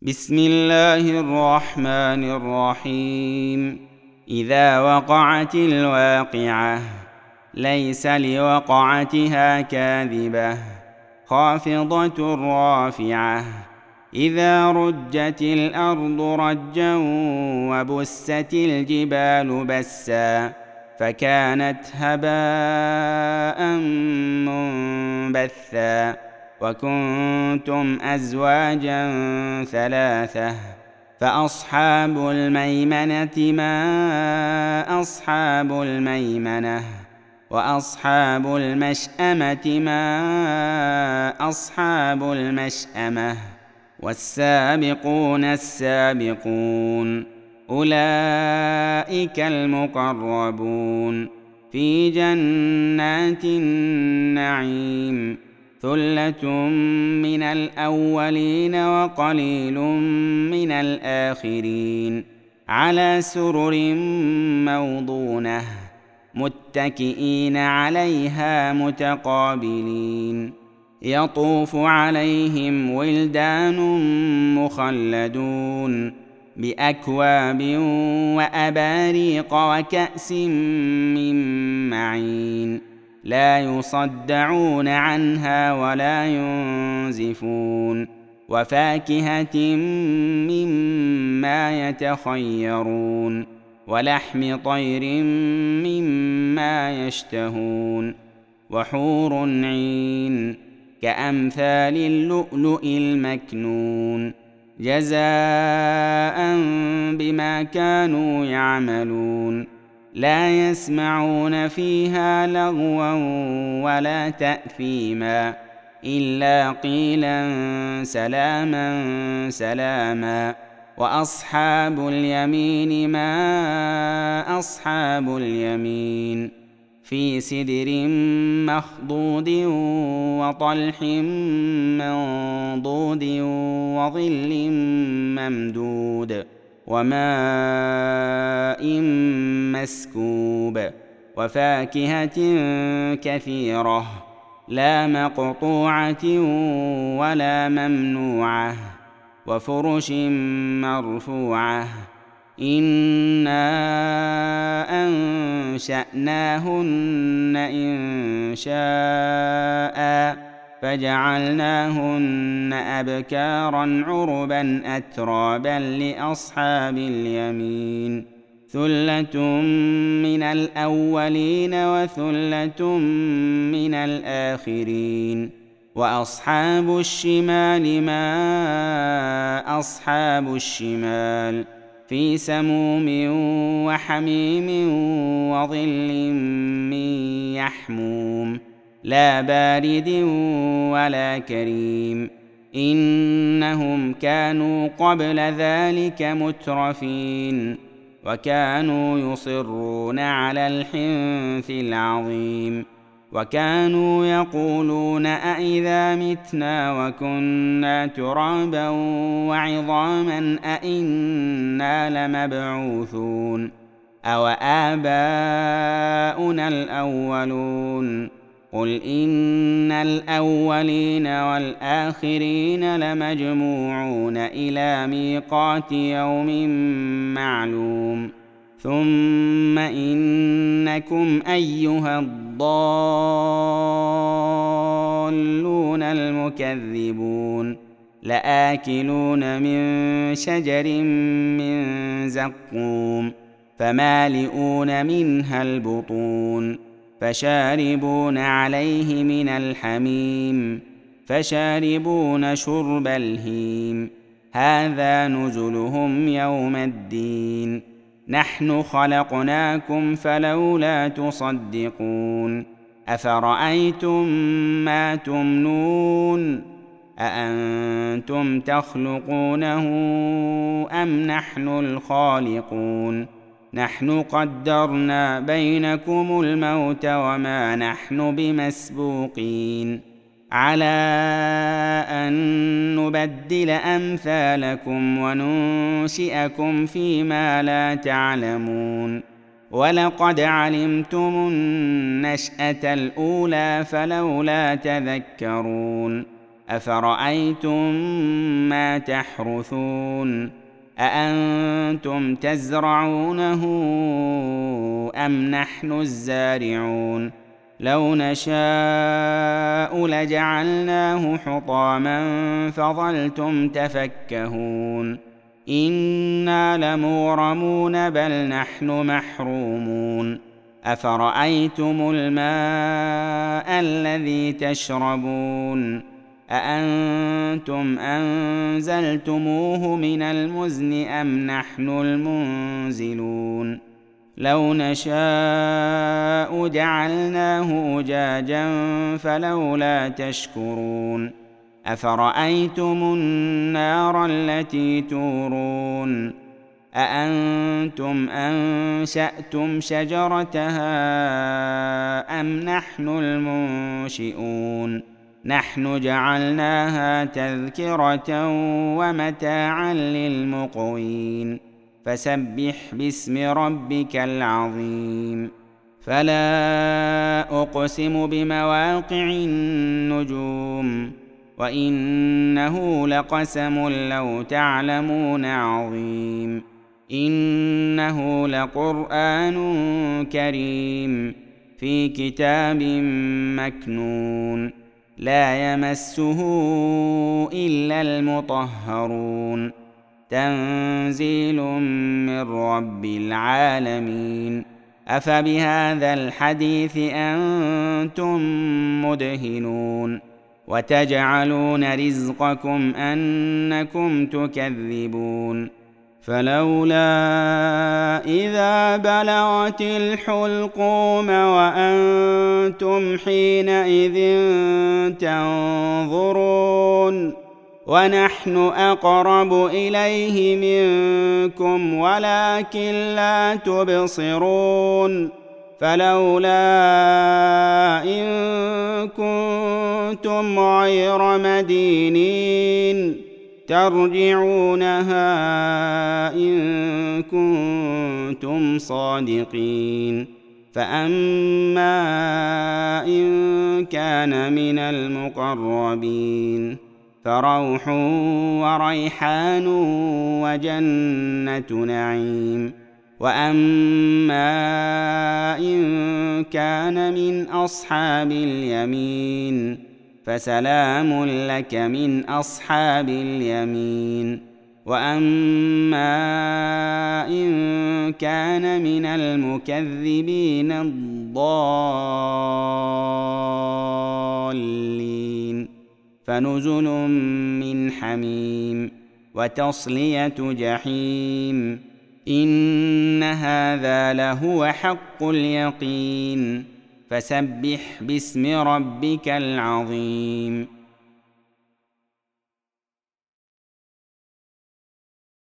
بسم الله الرحمن الرحيم. إذا وقعت الواقعة ليس لوقعتها كاذبة خافضة رافعة. إذا رجت الأرض رجا وبست الجبال بسا فكانت هباء منبثا وكنتم أزواجا ثلاثة فأصحاب الميمنة ما أصحاب الميمنة وأصحاب المشأمة ما أصحاب المشأمة والسابقون السابقون أولئك المقربون في جنات النعيم. ثلة من الأولين وقليل من الآخرين على سرر موضونة متكئين عليها متقابلين. يطوف عليهم ولدان مخلدون بأكواب وأباريق وكأس من معين لا يصدعون عنها ولا ينزفون وفاكهة مما يتخيرون ولحم طير مما يشتهون وحور عين كأمثال اللؤلؤ المكنون جزاء بما كانوا يعملون. لا يسمعون فيها لغوا ولا تأثيما إلا قيلا سلاما سلاما. وأصحاب اليمين ما أصحاب اليمين في سدر مخضود وطلح منضود وظل ممدود وماء مسكوب وفاكهة كثيرة لا مقطوعة ولا ممنوعة وفرش مرفوعة. إنا أنشأناهن إنشاء فجعلناهن أبكارا عربا أترابا لأصحاب اليمين. ثلة من الأولين وثلة من الآخرين. وأصحاب الشمال ما أصحاب الشمال في سموم وحميم وظل من يحموم لا بارد ولا كريم. إنهم كانوا قبل ذلك مترفين وكانوا يصرون على الحنث العظيم وكانوا يقولون أإذا متنا وكنا ترابا وعظاما أإنا لمبعوثون أو آباؤنا الأولون. قل إن الأولين والآخرين لمجموعون إلى ميقات يوم معلوم. ثم إنكم أيها الضالون المكذبون لآكلون من شجر من زقوم فمالئون منها البطون فشاربون عليه من الحميم فشاربون شرب الهيم. هذا نزلهم يوم الدين. نحن خلقناكم فلولا تصدقون. أفرأيتم ما تمنون أأنتم تخلقونه أم نحن الخالقون. نحن قدرنا بينكم الموت وما نحن بمسبوقين على أن نبدل أمثالكم وننشئكم فيما لا تعلمون. ولقد علمتم النشأة الأولى فلولا تذكرون. أفرأيتم ما تحرثون أأنتم تزرعونه أم نحن الزارعون لو نشاء لجعلناه حطاما فظلتم تفكهون إنا لمغرمون بل نحن محرومون أفرأيتم الماء الذي تشربون أأنتم أنزلتموه من المزن أم نحن المنزلون لو نشاء جعلناه أجاجا فلولا تشكرون أفرأيتم النار التي تورون أأنتم أنشأتم شجرتها أم نحن المنشئون نحن جعلناها تذكرة ومتاعا للمقوين فسبح باسم ربك العظيم فلا أقسم بمواقع النجوم وإنه لقسم لو تعلمون عظيم إنه لقرآن كريم في كتاب مكنون لا يمسه إلا المطهرون تنزيل من رب العالمين أفبهذا الحديث أنتم مدهنون وتجعلون رزقكم أنكم تكذبون فلولا إذا بلغت الحلقوم وأنتم حينئذ تنظرون ونحن أقرب إليه منكم ولكن لا تبصرون فلولا إن كنتم غير مدينين ترجعونها إن كنتم صادقين فأما إن كان من المقربين فروح وريحان وجنة نعيم وأما إن كان من أصحاب اليمين فسلام لك من أصحاب اليمين وأما إن كان من المكذبين الضالين فنزل من حميم وتصلية جحيم إن هذا لهو حق اليقين فسبح باسم ربك العظيم